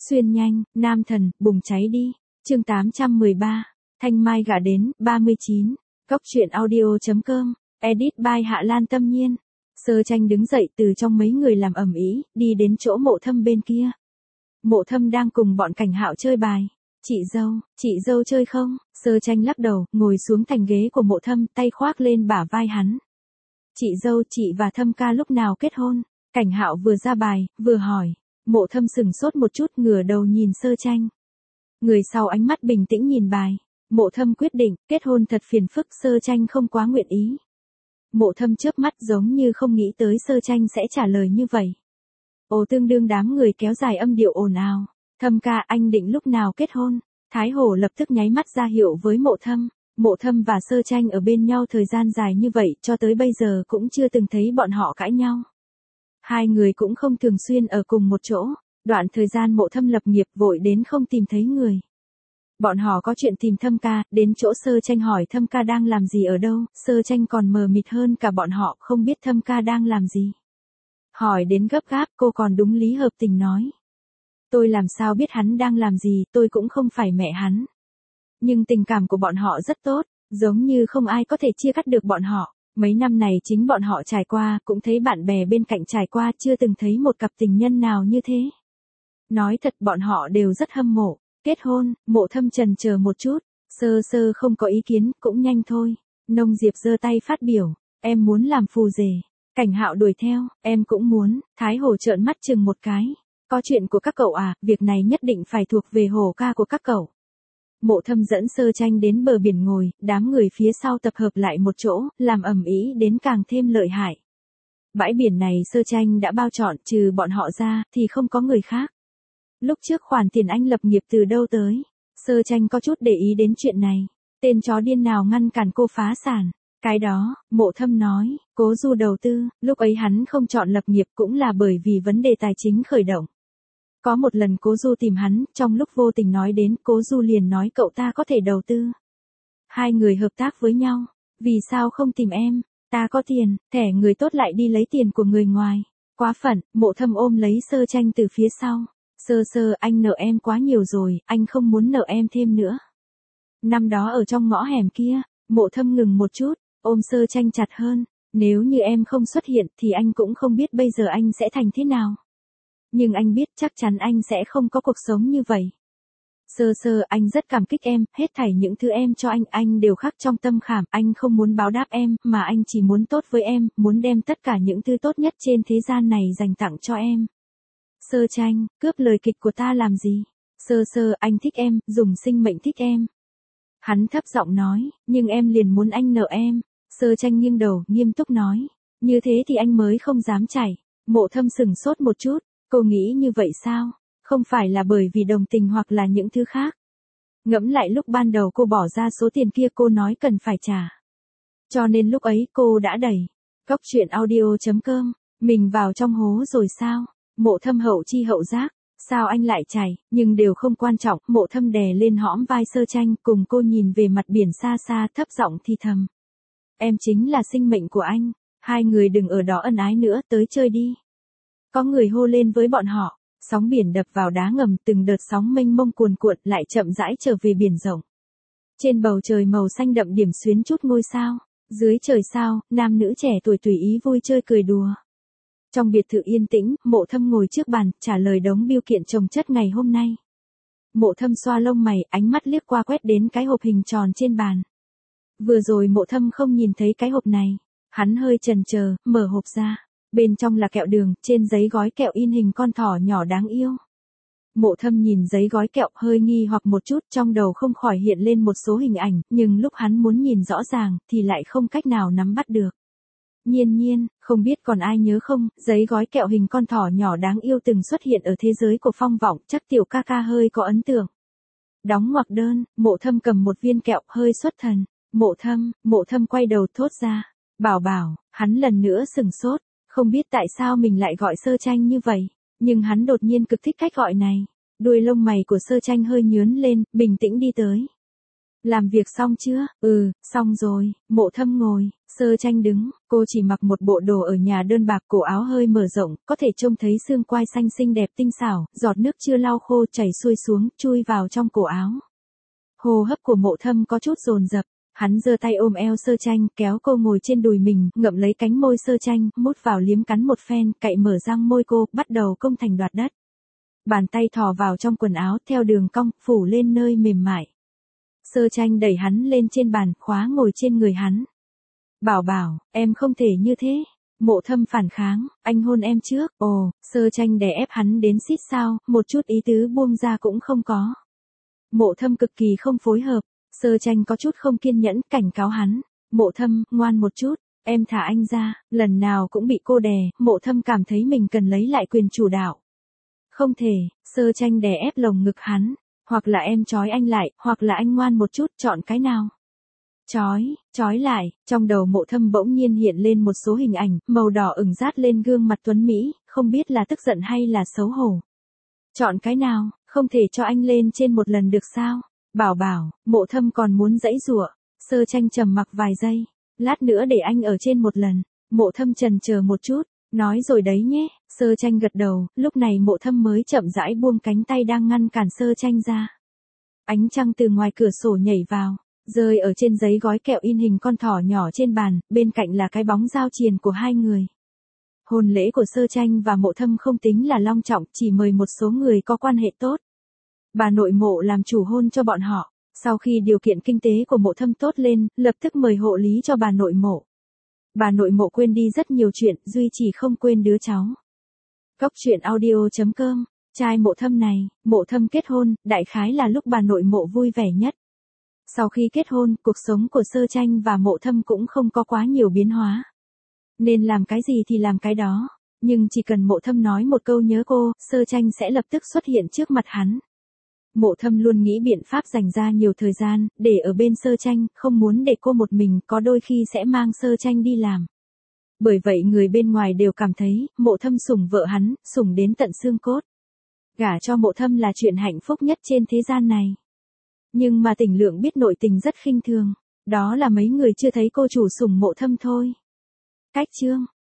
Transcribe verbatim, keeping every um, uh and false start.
Xuyên nhanh, nam thần, bùng cháy đi. Chương tám trăm mười ba, Thanh Mai gả đến, ba mươi chín. Cốc truyện audio chấm com, edit by Hạ Lan Tâm Nhiên. Sơ Tranh đứng dậy từ trong mấy người làm ầm ĩ, đi đến chỗ Mộ Thâm bên kia. Mộ Thâm đang cùng bọn Cảnh Hạo chơi bài. Chị dâu, chị dâu chơi không? Sơ Tranh lắc đầu, ngồi xuống thành ghế của Mộ Thâm, tay khoác lên bả vai hắn. Chị dâu, chị và Thâm ca lúc nào kết hôn? Cảnh Hạo vừa ra bài, vừa hỏi. Mộ Thâm sừng sốt một chút, ngửa đầu nhìn Sơ Tranh. Người sau ánh mắt bình tĩnh nhìn bài. Mộ Thâm quyết định, kết hôn thật phiền phức, Sơ Tranh không quá nguyện ý. Mộ Thâm chớp mắt giống như không nghĩ tới Sơ Tranh sẽ trả lời như vậy. Ồ, tương đương đám người kéo dài âm điệu ồn ào. Thâm ca, anh định lúc nào kết hôn? Thái Hổ lập tức nháy mắt ra hiệu với Mộ Thâm. Mộ Thâm và Sơ Tranh ở bên nhau thời gian dài như vậy, cho tới bây giờ cũng chưa từng thấy bọn họ cãi nhau. Hai người cũng không thường xuyên ở cùng một chỗ. Đoạn thời gian Mộ Thâm lập nghiệp vội đến không tìm thấy người. Bọn họ có chuyện tìm Thâm ca, đến chỗ Sơ Tranh hỏi Thâm ca đang làm gì ở đâu, Sơ Tranh còn mờ mịt hơn cả bọn họ, không biết Thâm ca đang làm gì. Hỏi đến gấp gáp, cô còn đúng lý hợp tình nói. Tôi làm sao biết hắn đang làm gì, tôi cũng không phải mẹ hắn. Nhưng tình cảm của bọn họ rất tốt, giống như không ai có thể chia cắt được bọn họ. Mấy năm này chính bọn họ trải qua, cũng thấy bạn bè bên cạnh trải qua, chưa từng thấy một cặp tình nhân nào như thế. Nói thật bọn họ đều rất hâm mộ. Kết hôn, Mộ Thâm chần chờ một chút, Sơ Sơ không có ý kiến, cũng nhanh thôi. Nông Diệp giơ tay phát biểu, em muốn làm phù rể. Cảnh Hạo đuổi theo, em cũng muốn. Thái Hổ trợn mắt chừng một cái. Có chuyện của các cậu à, việc này nhất định phải thuộc về hổ ca của các cậu. Mộ Thâm dẫn Sơ Tranh đến bờ biển ngồi, đám người phía sau tập hợp lại một chỗ, làm ầm ĩ đến càng thêm lợi hại. Bãi biển này Sơ Tranh đã bao trọn, trừ bọn họ ra, thì không có người khác. Lúc trước khoản tiền anh lập nghiệp từ đâu tới? Sơ Tranh có chút để ý đến chuyện này. Tên chó điên nào ngăn cản cô phá sản? Cái đó, Mộ Thâm nói, Cố Du đầu tư, lúc ấy hắn không chọn lập nghiệp cũng là bởi vì vấn đề tài chính khởi động. Có một lần Cố Du tìm hắn, trong lúc vô tình nói đến, Cố Du liền nói cậu ta có thể đầu tư. Hai người hợp tác với nhau, vì sao không tìm em? Ta có tiền, thẻ người tốt lại đi lấy tiền của người ngoài. Quá phận, Mộ Thâm ôm lấy Sơ Tranh từ phía sau. Sơ Sơ, anh nợ em quá nhiều rồi, anh không muốn nợ em thêm nữa. Năm đó ở trong ngõ hẻm kia, Mộ Thâm ngừng một chút, ôm Sơ Tranh chặt hơn. Nếu như em không xuất hiện thì anh cũng không biết bây giờ anh sẽ thành thế nào. Nhưng anh biết chắc chắn anh sẽ không có cuộc sống như vậy. Sơ Sơ, anh rất cảm kích em, hết thảy những thứ em cho anh, anh đều khắc trong tâm khảm, anh không muốn báo đáp em, mà anh chỉ muốn tốt với em, muốn đem tất cả những thứ tốt nhất trên thế gian này dành tặng cho em. Sơ Tranh, cướp lời kịch của ta làm gì? Sơ Sơ, anh thích em, dùng sinh mệnh thích em. Hắn thấp giọng nói, nhưng em liền muốn anh nợ em. Sơ Tranh nghiêng đầu, nghiêm túc nói, như thế thì anh mới không dám chảy. Mộ Thâm sừng sốt một chút, cô nghĩ như vậy sao? Không phải là bởi vì đồng tình hoặc là những thứ khác. Ngẫm lại lúc ban đầu cô bỏ ra số tiền kia cô nói cần phải trả. Cho nên lúc ấy cô đã đẩy. Cốc truyện audio chấm com, mình vào trong hố rồi sao? Mộ Thâm hậu chi hậu giác, sao anh lại chảy, nhưng đều không quan trọng, Mộ Thâm đè lên hõm vai Sơ Tranh, cùng cô nhìn về mặt biển xa xa, thấp giọng thì thầm. Em chính là sinh mệnh của anh, hai người đừng ở đó ân ái nữa, tới chơi đi. Có người hô lên với bọn họ, sóng biển đập vào đá ngầm, từng đợt sóng mênh mông cuồn cuộn lại chậm rãi trở về biển rộng. Trên bầu trời màu xanh đậm điểm xuyến chút ngôi sao, dưới trời sao, nam nữ trẻ tuổi tùy ý vui chơi cười đùa. Trong biệt thự yên tĩnh, Mộ Thâm ngồi trước bàn, trả lời đống biêu kiện chồng chất ngày hôm nay. Mộ Thâm xoa lông mày, ánh mắt liếc qua quét đến cái hộp hình tròn trên bàn. Vừa rồi Mộ Thâm không nhìn thấy cái hộp này. Hắn hơi chần chờ, mở hộp ra. Bên trong là kẹo đường, trên giấy gói kẹo in hình con thỏ nhỏ đáng yêu. Mộ Thâm nhìn giấy gói kẹo hơi nghi hoặc một chút, trong đầu không khỏi hiện lên một số hình ảnh, nhưng lúc hắn muốn nhìn rõ ràng, thì lại không cách nào nắm bắt được. Nhiên nhiên, không biết còn ai nhớ không, giấy gói kẹo hình con thỏ nhỏ đáng yêu từng xuất hiện ở thế giới của Phong Vọng, chắc tiểu ca ca hơi có ấn tượng. Đóng ngoặc đơn, Mộ Thâm cầm một viên kẹo hơi xuất thần. Mộ Thâm, Mộ Thâm quay đầu thốt ra. Bảo bảo, hắn lần nữa sừng sốt, không biết tại sao mình lại gọi Sơ Tranh như vậy, nhưng hắn đột nhiên cực thích cách gọi này. Đuôi lông mày của Sơ Tranh hơi nhướn lên, bình tĩnh đi tới. Làm việc xong chưa? Ừ, xong rồi. Mộ Thâm ngồi, Sơ Tranh đứng, cô chỉ mặc một bộ đồ ở nhà đơn bạc, cổ áo hơi mở rộng, có thể trông thấy xương quai xanh xinh đẹp tinh xảo, giọt nước chưa lau khô chảy xuôi xuống, chui vào trong cổ áo. Hô hấp của Mộ Thâm có chút dồn dập, hắn giơ tay ôm eo Sơ Tranh, kéo cô ngồi trên đùi mình, ngậm lấy cánh môi Sơ Tranh, mút vào liếm cắn một phen, cạy mở răng môi cô, bắt đầu công thành đoạt đất. Bàn tay thò vào trong quần áo, theo đường cong, phủ lên nơi mềm mại. Sơ Tranh đẩy hắn lên trên bàn, khóa ngồi trên người hắn. Bảo bảo, em không thể như thế. Mộ Thâm phản kháng, anh hôn em trước. Ồ, Sơ Tranh đè ép hắn đến xít sao, một chút ý tứ buông ra cũng không có. Mộ Thâm cực kỳ không phối hợp, Sơ Tranh có chút không kiên nhẫn, cảnh cáo hắn. Mộ Thâm, ngoan một chút, em thả anh ra, lần nào cũng bị cô đè, Mộ Thâm cảm thấy mình cần lấy lại quyền chủ đạo. Không thể, Sơ Tranh đè ép lồng ngực hắn, hoặc là em trói anh lại, hoặc là anh ngoan một chút, chọn cái nào. Trói, trói lại, trong đầu Mộ Thâm bỗng nhiên hiện lên một số hình ảnh, màu đỏ ửng rát lên gương mặt tuấn Mỹ, không biết là tức giận hay là xấu hổ. Chọn cái nào, không thể cho anh lên trên một lần được sao? Bảo bảo, Mộ Thâm còn muốn giãy giụa. Sơ Tranh trầm mặc vài giây, lát nữa để anh ở trên một lần. Mộ Thâm chần chờ một chút, nói rồi đấy nhé. Sơ Tranh gật đầu, lúc này Mộ Thâm mới chậm rãi buông cánh tay đang ngăn cản Sơ Tranh ra. Ánh trăng từ ngoài cửa sổ nhảy vào, rơi ở trên giấy gói kẹo in hình con thỏ nhỏ trên bàn, bên cạnh là cái bóng giao triền của hai người. Hôn lễ của Sơ Tranh và Mộ Thâm không tính là long trọng, chỉ mời một số người có quan hệ tốt. Bà nội Mộ làm chủ hôn cho bọn họ, sau khi điều kiện kinh tế của Mộ Thâm tốt lên, lập tức mời hộ lý cho bà nội Mộ. Bà nội Mộ quên đi rất nhiều chuyện, duy chỉ không quên đứa cháu. Cốc truyện audio chấm com, trai Mộ Thâm này, Mộ Thâm kết hôn, đại khái là lúc bà nội Mộ vui vẻ nhất. Sau khi kết hôn, cuộc sống của Sơ Tranh và Mộ Thâm cũng không có quá nhiều biến hóa. Nên làm cái gì thì làm cái đó, nhưng chỉ cần Mộ Thâm nói một câu nhớ cô, Sơ Tranh sẽ lập tức xuất hiện trước mặt hắn. Mộ Thâm luôn nghĩ biện pháp dành ra nhiều thời gian, để ở bên Sơ Tranh, không muốn để cô một mình, có đôi khi sẽ mang Sơ Tranh đi làm. Bởi vậy người bên ngoài đều cảm thấy, Mộ Thâm sủng vợ hắn, sủng đến tận xương cốt. Gả cho Mộ Thâm là chuyện hạnh phúc nhất trên thế gian này. Nhưng mà Tỉnh Lượng biết nội tình rất khinh thường, đó là mấy người chưa thấy cô chủ sủng Mộ Thâm thôi. Cách chương